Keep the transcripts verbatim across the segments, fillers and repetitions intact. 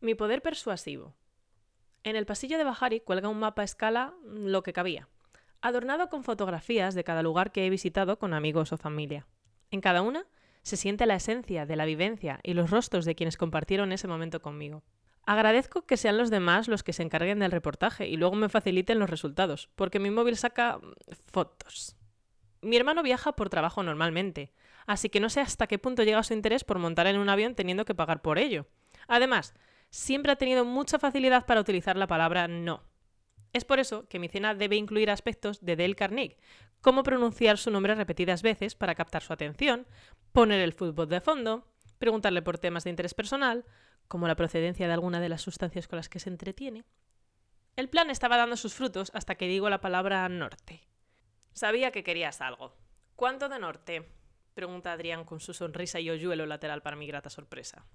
Mi poder persuasivo. En el pasillo de Bahari cuelga un mapa a escala lo que cabía, adornado con fotografías de cada lugar que he visitado con amigos o familia. En cada una se siente la esencia de la vivencia y los rostros de quienes compartieron ese momento conmigo. Agradezco que sean los demás los que se encarguen del reportaje y luego me faciliten los resultados, porque mi móvil saca fotos. Mi hermano viaja por trabajo normalmente, así que no sé hasta qué punto llega su interés por montar en un avión teniendo que pagar por ello. Además, siempre ha tenido mucha facilidad para utilizar la palabra no. Es por eso que mi cena debe incluir aspectos de Dale Carnegie, como pronunciar su nombre repetidas veces para captar su atención, poner el fútbol de fondo, preguntarle por temas de interés personal, como la procedencia de alguna de las sustancias con las que se entretiene. El plan estaba dando sus frutos hasta que digo la palabra norte. Sabía que querías algo. ¿Cuánto de norte?, pregunta Adrián con su sonrisa y hoyuelo lateral para mi grata sorpresa.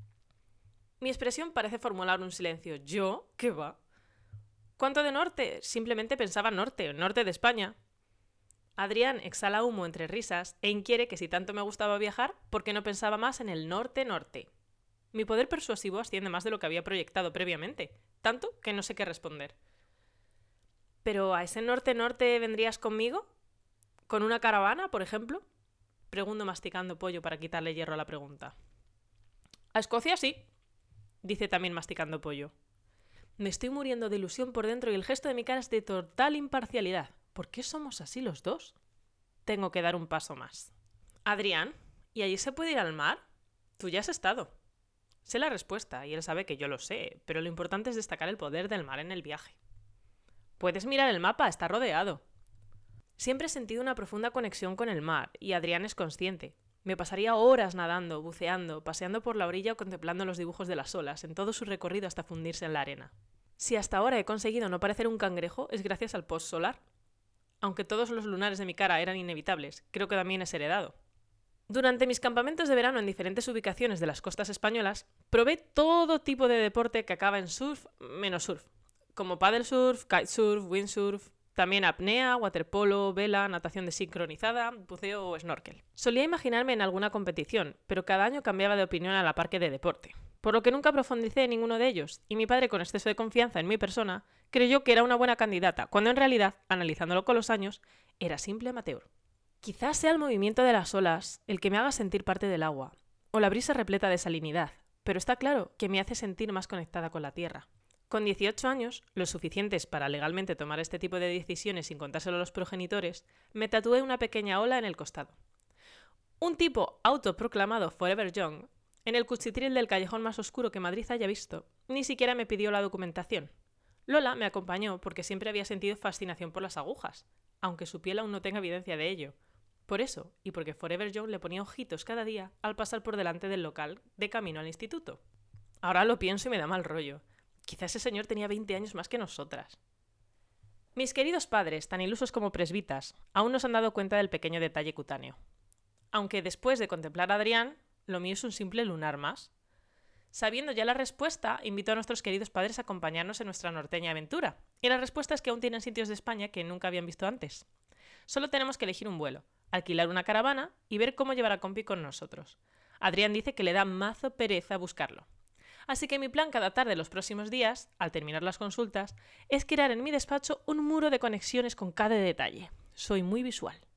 Mi expresión parece formular un silencio. ¿Yo? ¿Qué va? ¿Cuánto de norte? Simplemente pensaba norte, norte de España. Adrián exhala humo entre risas e inquiere que si tanto me gustaba viajar, ¿por qué no pensaba más en el norte-norte? Mi poder persuasivo asciende más de lo que había proyectado previamente, tanto que no sé qué responder. ¿Pero a ese norte-norte vendrías conmigo? ¿Con una caravana, por ejemplo? Pregunto masticando pollo para quitarle hierro a la pregunta. A Escocia sí, dice también masticando pollo. Me estoy muriendo de ilusión por dentro y el gesto de mi cara es de total imparcialidad. ¿Por qué somos así los dos? Tengo que dar un paso más. Adrián, ¿y allí se puede ir al mar? Tú ya has estado. Sé la respuesta y él sabe que yo lo sé, pero lo importante es destacar el poder del mar en el viaje. Puedes mirar el mapa, está rodeado. Siempre he sentido una profunda conexión con el mar y Adrián es consciente. Me pasaría horas nadando, buceando, paseando por la orilla o contemplando los dibujos de las olas en todo su recorrido hasta fundirse en la arena. Si hasta ahora he conseguido no parecer un cangrejo, es gracias al post solar. Aunque todos los lunares de mi cara eran inevitables, creo que también es heredado. Durante mis campamentos de verano en diferentes ubicaciones de las costas españolas, probé todo tipo de deporte que acaba en surf menos surf, como paddle surf, kitesurf, windsurf, también apnea, waterpolo, vela, natación desincronizada, buceo o snorkel. Solía imaginarme en alguna competición, pero cada año cambiaba de opinión a la par que de deporte, por lo que nunca profundicé en ninguno de ellos, y mi padre, con exceso de confianza en mi persona, creyó que era una buena candidata, cuando en realidad, analizándolo con los años, era simple amateur. Quizás sea el movimiento de las olas el que me haga sentir parte del agua, o la brisa repleta de salinidad, pero está claro que me hace sentir más conectada con la tierra. Con dieciocho años, los suficientes para legalmente tomar este tipo de decisiones sin contárselo a los progenitores, me tatué una pequeña ola en el costado. Un tipo autoproclamado Forever Young, en el cuchitril del callejón más oscuro que Madrid haya visto, ni siquiera me pidió la documentación. Lola me acompañó porque siempre había sentido fascinación por las agujas, aunque su piel aún no tenga evidencia de ello. Por eso, y porque Forever Young le ponía ojitos cada día al pasar por delante del local de camino al instituto. Ahora lo pienso y me da mal rollo. Quizás ese señor tenía veinte años más que nosotras. Mis queridos padres, tan ilusos como presbitas, aún no se han dado cuenta del pequeño detalle cutáneo. Aunque después de contemplar a Adrián, lo mío es un simple lunar más. Sabiendo ya la respuesta, invito a nuestros queridos padres a acompañarnos en nuestra norteña aventura. Y la respuesta es que aún tienen sitios de España que nunca habían visto antes. Solo tenemos que elegir un vuelo, alquilar una caravana y ver cómo llevar a compi con nosotros. Adrián dice que le da mazo pereza buscarlo. Así que mi plan cada tarde los próximos días, al terminar las consultas, es crear en mi despacho un muro de conexiones con cada detalle. Soy muy visual.